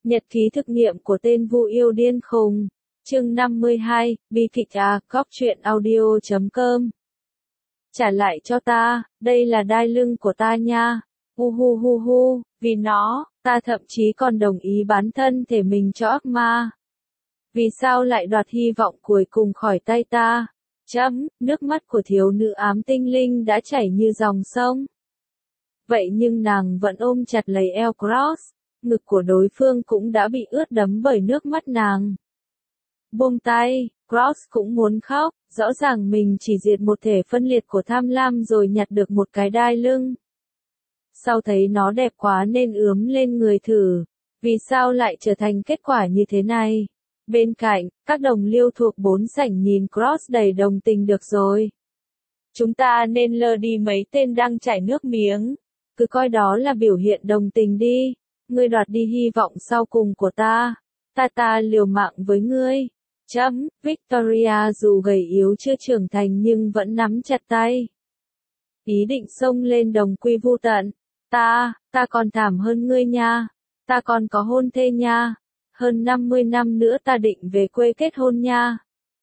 Nhật ký thực nghiệm của tên Vu Yêu Điên Khùng. Chương 52, bi kịch Cóc truyện audio.com. Trả lại cho ta, đây là đai lưng của ta nha. Hu, vì nó, ta thậm chí còn đồng ý bán thân thể mình cho ác ma. Vì sao lại đoạt hy vọng cuối cùng khỏi tay ta? Nước mắt của thiếu nữ ám tinh linh đã chảy như dòng sông. Vậy nhưng nàng vẫn ôm chặt lấy eo Cross, ngực của đối phương cũng đã bị ướt đẫm bởi nước mắt nàng. Buông tay, Cross cũng muốn khóc, rõ ràng mình chỉ diệt một thể phân liệt của tham lam rồi nhặt được một cái đai lưng. Sau thấy nó đẹp quá nên ướm lên người thử, vì sao lại trở thành kết quả như thế này? Bên cạnh, các đồng liêu thuộc bốn sảnh nhìn Cross đầy đồng tình được rồi. Chúng ta nên lơ đi mấy tên đang chảy nước miếng, cứ coi đó là biểu hiện đồng tình đi. Ngươi đoạt đi hy vọng sau cùng của ta. Ta liều mạng với ngươi. Victoria dù gầy yếu chưa trưởng thành nhưng vẫn nắm chặt tay. Ý định xông lên đồng quy vu tận. Ta còn thảm hơn ngươi nha. Ta còn có hôn thê nha. Hơn 50 năm nữa ta định về quê kết hôn nha.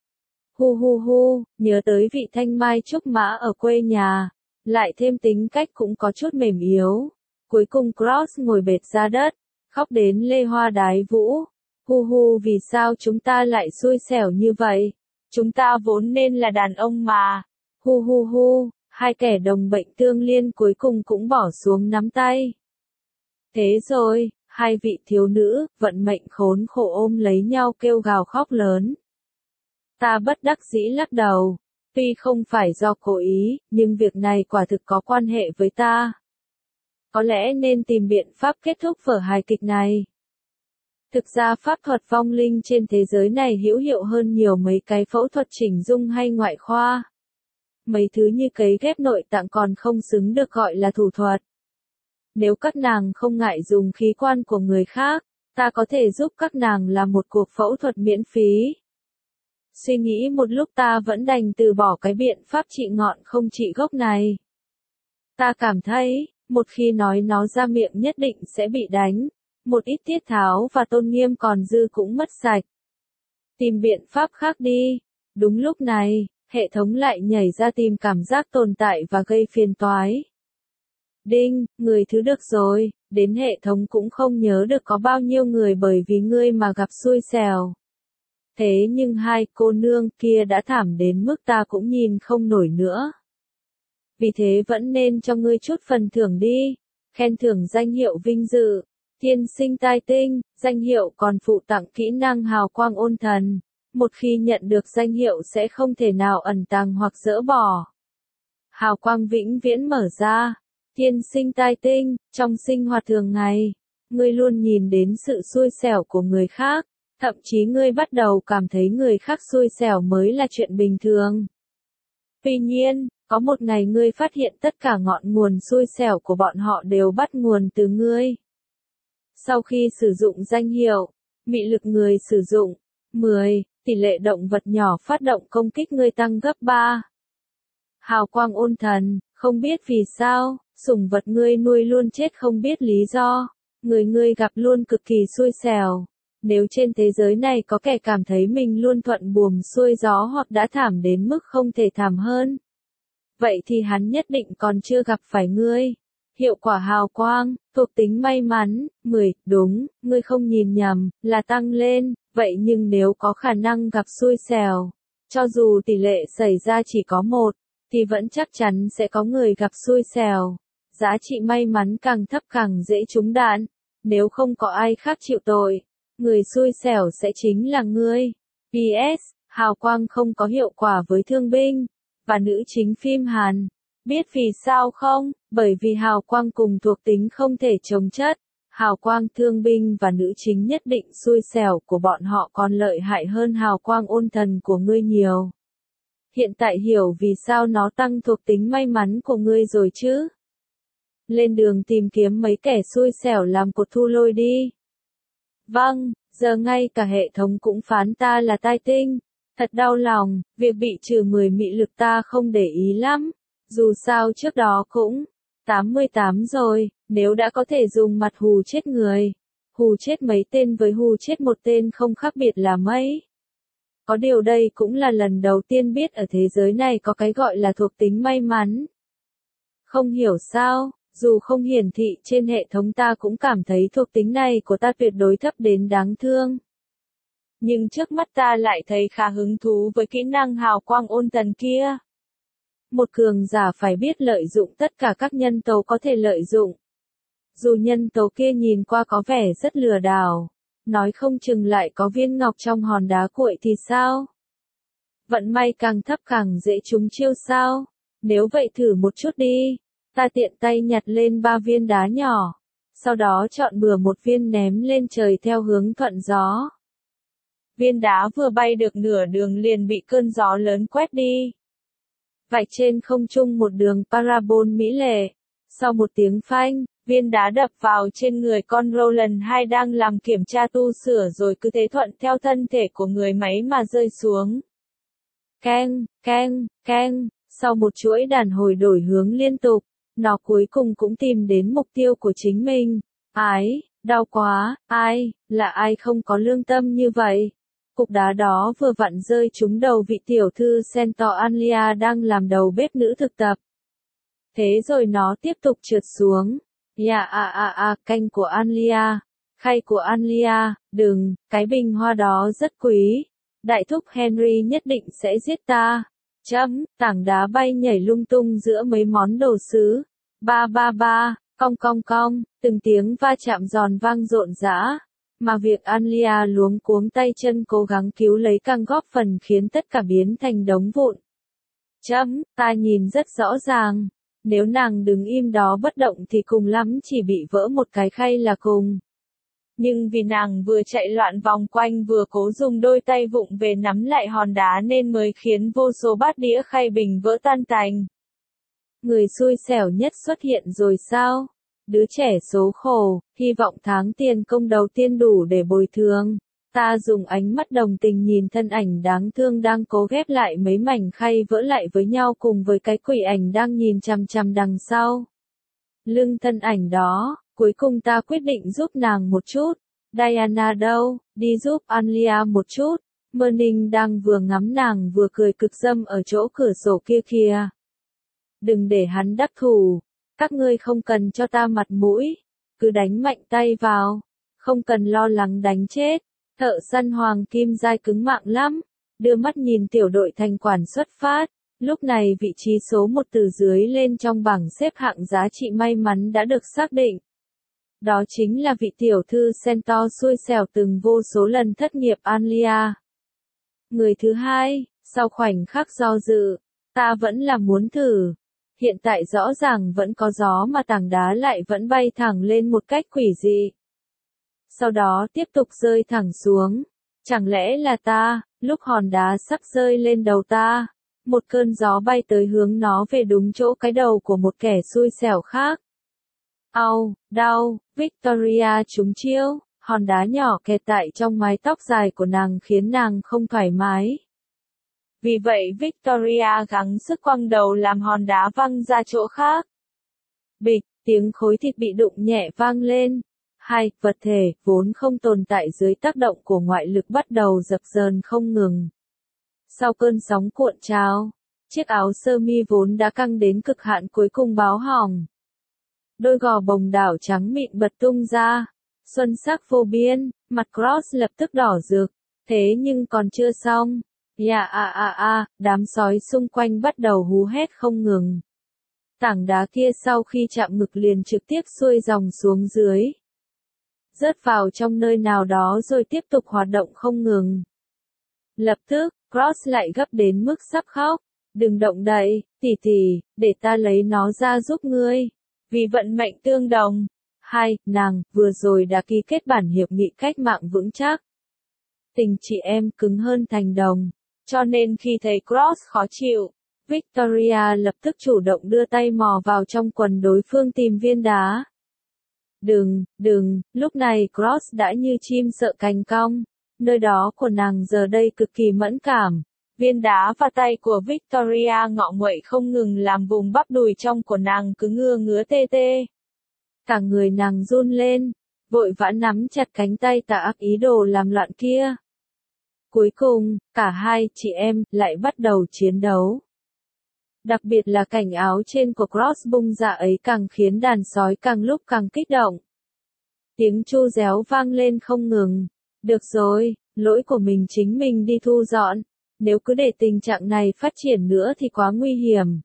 Hu, nhớ tới vị thanh mai trúc mã ở quê nhà. Lại thêm tính cách cũng có chút mềm yếu. Cuối cùng Cross ngồi bệt ra đất, khóc đến lê hoa đái vũ. Hu, vì sao chúng ta lại xui xẻo như vậy? Chúng ta vốn nên là đàn ông mà. Hu, hai kẻ đồng bệnh tương liên cuối cùng cũng bỏ xuống nắm tay. Thế rồi, hai vị thiếu nữ, vận mệnh khốn khổ ôm lấy nhau kêu gào khóc lớn. Ta bất đắc dĩ lắc đầu. Tuy không phải do cố ý, nhưng việc này quả thực có quan hệ với ta. Có lẽ nên tìm biện pháp kết thúc vở hài kịch này. Thực ra pháp thuật vong linh trên thế giới này hữu hiệu hơn nhiều mấy cái phẫu thuật chỉnh dung hay ngoại khoa. Mấy thứ như cấy ghép nội tạng còn không xứng được gọi là thủ thuật. Nếu các nàng không ngại dùng khí quan của người khác, ta có thể giúp các nàng làm một cuộc phẫu thuật miễn phí. Suy nghĩ một lúc ta vẫn đành từ bỏ cái biện pháp trị ngọn không trị gốc này. Ta cảm thấy, một khi nói nó ra miệng nhất định sẽ bị đánh, một ít tiết tháo và tôn nghiêm còn dư cũng mất sạch. Tìm biện pháp khác đi. Đúng lúc này, hệ thống lại nhảy ra tìm cảm giác tồn tại và gây phiền toái. Đinh, người thứ được rồi, đến hệ thống cũng không nhớ được có bao nhiêu người bởi vì ngươi mà gặp xui xẻo. Thế nhưng hai cô nương kia đã thảm đến mức ta cũng nhìn không nổi nữa. Vì thế vẫn nên cho ngươi chút phần thưởng đi. Khen thưởng danh hiệu vinh dự, tiên sinh tai tinh, danh hiệu còn phụ tặng kỹ năng hào quang ôn thần. Một khi nhận được danh hiệu sẽ không thể nào ẩn tàng hoặc dỡ bỏ. Hào quang vĩnh viễn mở ra. Tiên sinh tai tinh, trong sinh hoạt thường ngày, ngươi luôn nhìn đến sự xui xẻo của người khác. Thậm chí ngươi bắt đầu cảm thấy người khác xui xẻo mới là chuyện bình thường. Tuy nhiên, có một ngày ngươi phát hiện tất cả ngọn nguồn xui xẻo của bọn họ đều bắt nguồn từ ngươi. Sau khi sử dụng danh hiệu, mị lực người sử dụng, 10, tỷ lệ động vật nhỏ phát động công kích ngươi tăng gấp 3. Hào quang ôn thần, không biết vì sao, sủng vật ngươi nuôi luôn chết không biết lý do, người ngươi gặp luôn cực kỳ xui xẻo. Nếu trên thế giới này có kẻ cảm thấy mình luôn thuận buồm xuôi gió hoặc đã thảm đến mức không thể thảm hơn, vậy thì hắn nhất định còn chưa gặp phải ngươi. Hiệu quả hào quang, thuộc tính may mắn, 10, đúng, ngươi không nhìn nhầm, là tăng lên, vậy nhưng nếu có khả năng gặp xui xẻo, cho dù tỷ lệ xảy ra chỉ có 1, thì vẫn chắc chắn sẽ có người gặp xui xẻo. Giá trị may mắn càng thấp càng dễ trúng đạn, nếu không có ai khác chịu tội, người xui xẻo sẽ chính là ngươi. PS, hào quang không có hiệu quả với thương binh và nữ chính phim Hàn. Biết vì sao không? Bởi vì hào quang cùng thuộc tính không thể chồng chất. Hào quang thương binh và nữ chính nhất định xui xẻo của bọn họ còn lợi hại hơn hào quang ôn thần của ngươi nhiều. Hiện tại hiểu vì sao nó tăng thuộc tính may mắn của ngươi rồi chứ? Lên đường tìm kiếm mấy kẻ xui xẻo làm cột thu lôi đi. Vâng, giờ ngay cả hệ thống cũng phán ta là tai tinh. Thật đau lòng, việc bị trừ 10 mị lực ta không để ý lắm. Dù sao trước đó cũng 88 rồi, nếu đã có thể dùng mặt hù chết người, hù chết mấy tên với hù chết một tên không khác biệt là mấy. Có điều đây cũng là lần đầu tiên biết ở thế giới này có cái gọi là thuộc tính may mắn. Không hiểu sao, dù không hiển thị trên hệ thống ta cũng cảm thấy thuộc tính này của ta tuyệt đối thấp đến đáng thương. Nhưng trước mắt ta lại thấy khá hứng thú với kỹ năng hào quang ôn tần kia. Một cường giả phải biết lợi dụng tất cả các nhân tố có thể lợi dụng. Dù nhân tố kia nhìn qua có vẻ rất lừa đảo, nói không chừng lại có viên ngọc trong hòn đá cuội thì sao? Vận may càng thấp càng dễ trúng chiêu sao? Nếu vậy thử một chút đi. Ta tiện tay nhặt lên 3 viên đá nhỏ, sau đó chọn bừa một viên ném lên trời theo hướng thuận gió. Viên đá vừa bay được nửa đường liền bị cơn gió lớn quét đi. Vạch trên không trung một đường parabol mỹ lệ. Sau một tiếng phanh, viên đá đập vào trên người con Roland 2 đang làm kiểm tra tu sửa rồi cứ thế thuận theo thân thể của người máy mà rơi xuống. Keng, keng, keng, sau một chuỗi đàn hồi đổi hướng liên tục, nó cuối cùng cũng tìm đến mục tiêu của chính mình. Ái, đau quá, là ai không có lương tâm như vậy? Cục đá đó vừa vặn rơi trúng đầu vị tiểu thư Centaur Alia đang làm đầu bếp nữ thực tập. Thế rồi nó tiếp tục trượt xuống. Canh của Alia, khay của Alia, đừng, cái bình hoa đó rất quý. Đại thúc Henry nhất định sẽ giết ta. Tảng đá bay nhảy lung tung giữa mấy món đồ sứ. Ba, cong cong cong, từng tiếng va chạm giòn vang rộn rã. Mà việc Alia luống cuống tay chân cố gắng cứu lấy càng góp phần khiến tất cả biến thành đống vụn. Ta nhìn rất rõ ràng. Nếu nàng đứng im đó bất động thì cùng lắm chỉ bị vỡ một cái khay là cùng. Nhưng vì nàng vừa chạy loạn vòng quanh vừa cố dùng đôi tay vụng về nắm lại hòn đá nên mới khiến vô số bát đĩa khay bình vỡ tan tành. Người xui xẻo nhất xuất hiện rồi sao? Đứa trẻ số khổ, hy vọng tháng tiền công đầu tiên đủ để bồi thường. Ta dùng ánh mắt đồng tình nhìn thân ảnh đáng thương đang cố ghép lại mấy mảnh khay vỡ lại với nhau cùng với cái quỷ ảnh đang nhìn chằm chằm đằng sau. Lưng thân ảnh đó, cuối cùng ta quyết định giúp nàng một chút. Diana đâu, đi giúp Alia một chút. Merning đang vừa ngắm nàng vừa cười cực dâm ở chỗ cửa sổ kia kìa. Đừng để hắn đắc thủ. Các ngươi không cần cho ta mặt mũi. Cứ đánh mạnh tay vào. Không cần lo lắng đánh chết. Thợ săn hoàng kim dai cứng mạng lắm. Đưa mắt nhìn tiểu đội thành quản xuất phát. Lúc này vị trí số 1 từ dưới lên trong bảng xếp hạng giá trị may mắn đã được xác định. Đó chính là vị tiểu thư Centaur xui xẻo từng vô số lần thất nghiệp Alia. Người thứ hai, sau khoảnh khắc do dự, ta vẫn là muốn thử. Hiện tại rõ ràng vẫn có gió mà tảng đá lại vẫn bay thẳng lên một cách quỷ dị. Sau đó tiếp tục rơi thẳng xuống. Chẳng lẽ là ta, lúc hòn đá sắp rơi lên đầu ta, một cơn gió bay tới hướng nó về đúng chỗ cái đầu của một kẻ xui xẻo khác. Đau, Victoria trúng chiêu, hòn đá nhỏ kẹt tại trong mái tóc dài của nàng khiến nàng không thoải mái. Vì vậy Victoria gắng sức quăng đầu làm hòn đá văng ra chỗ khác. Bịch, tiếng khối thịt bị đụng nhẹ vang lên. Hai vật thể, vốn không tồn tại dưới tác động của ngoại lực bắt đầu dập dờn không ngừng. Sau cơn sóng cuộn trào, chiếc áo sơ mi vốn đã căng đến cực hạn cuối cùng báo hỏng. Đôi gò bồng đảo trắng mịn bật tung ra. Xuân sắc vô biên, mặt Cross lập tức đỏ rực. Thế nhưng còn chưa xong. Đám sói xung quanh bắt đầu hú hét không ngừng. Tảng đá kia sau khi chạm ngực liền trực tiếp xuôi dòng xuống dưới. Rớt vào trong nơi nào đó rồi tiếp tục hoạt động không ngừng. Lập tức, Cross lại gấp đến mức sắp khóc. Đừng động đậy, tỷ, để ta lấy nó ra giúp ngươi. Vì vận mệnh tương đồng. Nàng, vừa rồi đã ký kết bản hiệp nghị cách mạng vững chắc. Tình chị em cứng hơn thành đồng. Cho nên khi thấy Cross khó chịu, Victoria lập tức chủ động đưa tay mò vào trong quần đối phương tìm viên đá. Đừng, lúc này Cross đã như chim sợ cành cong. Nơi đó của nàng giờ đây cực kỳ mẫn cảm. Viên đá và tay của Victoria ngọ nguậy không ngừng làm vùng bắp đùi trong của nàng cứ ngứa tê. Cả người nàng run lên. vội vã nắm chặt cánh tay tà ác ý đồ làm loạn kia. Cuối cùng, cả hai chị em lại bắt đầu chiến đấu. Đặc biệt là cảnh áo trên của Cross bung ra ấy càng khiến đàn sói càng lúc càng kích động. Tiếng tru réo vang lên không ngừng. Được rồi, lỗi của mình chính mình đi thu dọn. Nếu cứ để tình trạng này phát triển nữa thì quá nguy hiểm.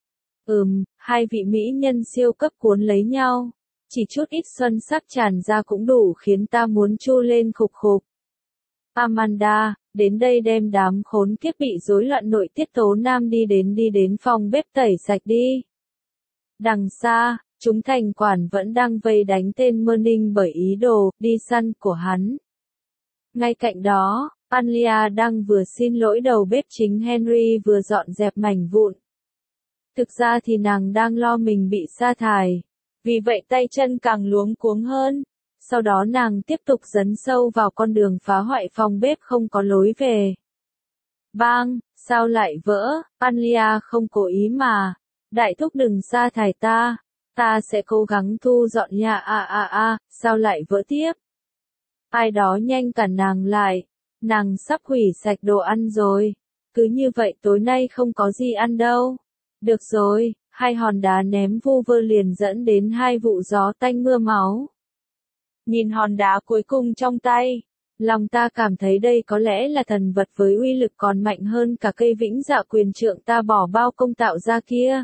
Hai vị mỹ nhân siêu cấp cuốn lấy nhau. Chỉ chút ít xuân sắc tràn ra cũng đủ khiến ta muốn chu lên khục khục. Amanda, đến đây đem đám khốn kiếp bị rối loạn nội tiết tố nam đi đến phòng bếp tẩy sạch đi. Đằng xa, chúng thành quản vẫn đang vây đánh tên Merning bởi ý đồ đi săn của hắn. Ngay cạnh đó, Alia đang vừa xin lỗi đầu bếp chính Henry vừa dọn dẹp mảnh vụn. Thực ra thì nàng đang lo mình bị sa thải. Vì vậy tay chân càng luống cuống hơn. Sau đó nàng tiếp tục dấn sâu vào con đường phá hoại phòng bếp không có lối về. Bang, sao lại vỡ? Alia không cố ý mà. Đại thúc đừng sa thải ta. Ta sẽ cố gắng thu dọn nhà sao lại vỡ tiếp? Ai đó nhanh cản nàng lại. Nàng sắp hủy sạch đồ ăn rồi. Cứ như vậy tối nay không có gì ăn đâu. Được rồi, hai hòn đá ném vu vơ liền dẫn đến hai vụ gió tanh mưa máu. Nhìn hòn đá cuối cùng trong tay, lòng ta cảm thấy đây có lẽ là thần vật với uy lực còn mạnh hơn cả cây vĩnh dạ quyền trượng ta bỏ bao công tạo ra kia.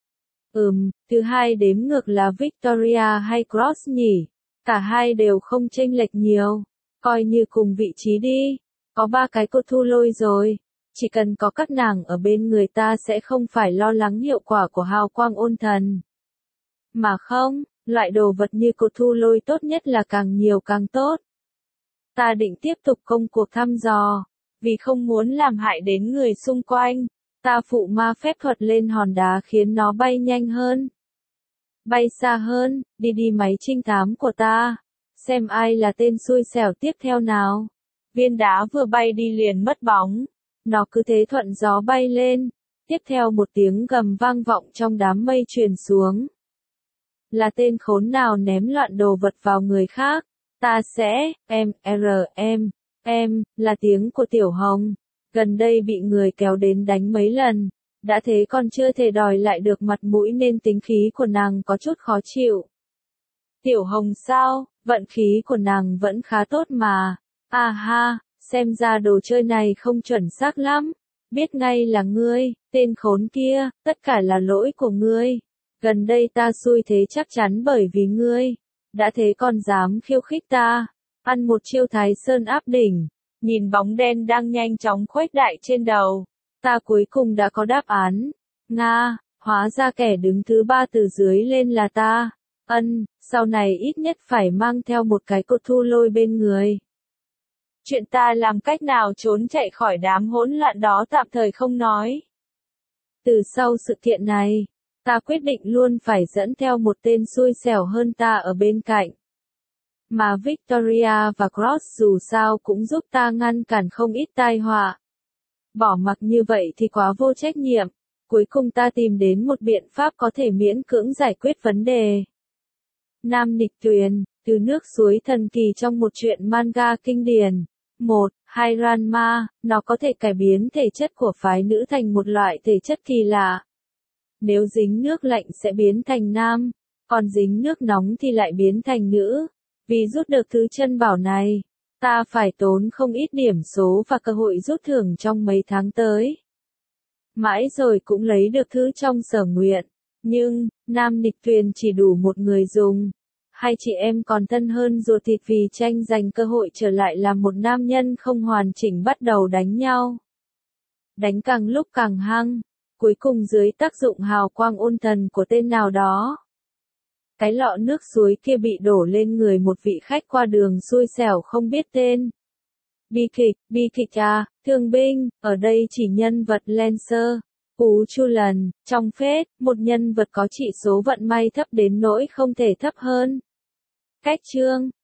Thứ hai đếm ngược là Victoria hay Cross nhỉ? Cả hai đều không chênh lệch nhiều, coi như cùng vị trí đi. Có 3 cái cột thu lôi rồi. Chỉ cần có các nàng ở bên người ta sẽ không phải lo lắng hiệu quả của hào quang ôn thần. Mà không, loại đồ vật như cột thu lôi tốt nhất là càng nhiều càng tốt. Ta định tiếp tục công cuộc thăm dò. Vì không muốn làm hại đến người xung quanh, ta phụ ma phép thuật lên hòn đá khiến nó bay nhanh hơn. Bay xa hơn, đi máy trinh thám của ta. Xem ai là tên xui xẻo tiếp theo nào. Viên đá vừa bay đi liền mất bóng. Nó cứ thế thuận gió bay lên. Tiếp theo một tiếng gầm vang vọng trong đám mây truyền xuống. Là tên khốn nào ném loạn đồ vật vào người khác? Ta sẽ, là tiếng của Tiểu Hồng. Gần đây bị người kéo đến đánh mấy lần. Đã thế còn chưa thể đòi lại được mặt mũi nên tính khí của nàng có chút khó chịu. Tiểu Hồng sao? Vận khí của nàng vẫn khá tốt mà. Xem ra đồ chơi này không chuẩn xác lắm. Biết ngay là ngươi, tên khốn kia, tất cả là lỗi của ngươi. Gần đây ta xui thế chắc chắn bởi vì ngươi. Đã thế còn dám khiêu khích ta. Ăn một chiêu Thái Sơn áp đỉnh. Nhìn bóng đen đang nhanh chóng khuếch đại trên đầu. Ta cuối cùng đã có đáp án. Nga, hóa ra kẻ đứng thứ 3 từ dưới lên là ta. Sau này ít nhất phải mang theo một cái cột thu lôi bên người. Chuyện ta làm cách nào trốn chạy khỏi đám hỗn loạn đó tạm thời không nói. Từ sau sự kiện này, ta quyết định luôn phải dẫn theo một tên xui xẻo hơn ta ở bên cạnh. Mà Victoria và Cross dù sao cũng giúp ta ngăn cản không ít tai họa. Bỏ mặc như vậy thì quá vô trách nhiệm. Cuối cùng ta tìm đến một biện pháp có thể miễn cưỡng giải quyết vấn đề. Nam Nịch Tuyền, từ nước suối thần kỳ trong một truyện manga kinh điển. 1. Ranma, nó có thể cải biến thể chất của phái nữ thành một loại thể chất kỳ lạ. Nếu dính nước lạnh sẽ biến thành nam, còn dính nước nóng thì lại biến thành nữ. Vì rút được thứ chân bảo này, ta phải tốn không ít điểm số và cơ hội rút thưởng trong mấy tháng tới. Mãi rồi cũng lấy được thứ trong sở nguyện, nhưng, Nam Nịch Tuyền chỉ đủ một người dùng. Hai chị em còn thân hơn ruột thịt vì tranh giành cơ hội trở lại làm một nam nhân không hoàn chỉnh bắt đầu đánh nhau. Đánh càng lúc càng hăng, cuối cùng dưới tác dụng hào quang ôn thần của tên nào đó. Cái lọ nước suối kia bị đổ lên người một vị khách qua đường xui xẻo không biết tên. Bi kịch thương binh, ở đây chỉ nhân vật Lancer. Cú Chu Lần, trong phết, một nhân vật có chỉ số vận may thấp đến nỗi không thể thấp hơn. Cách chương,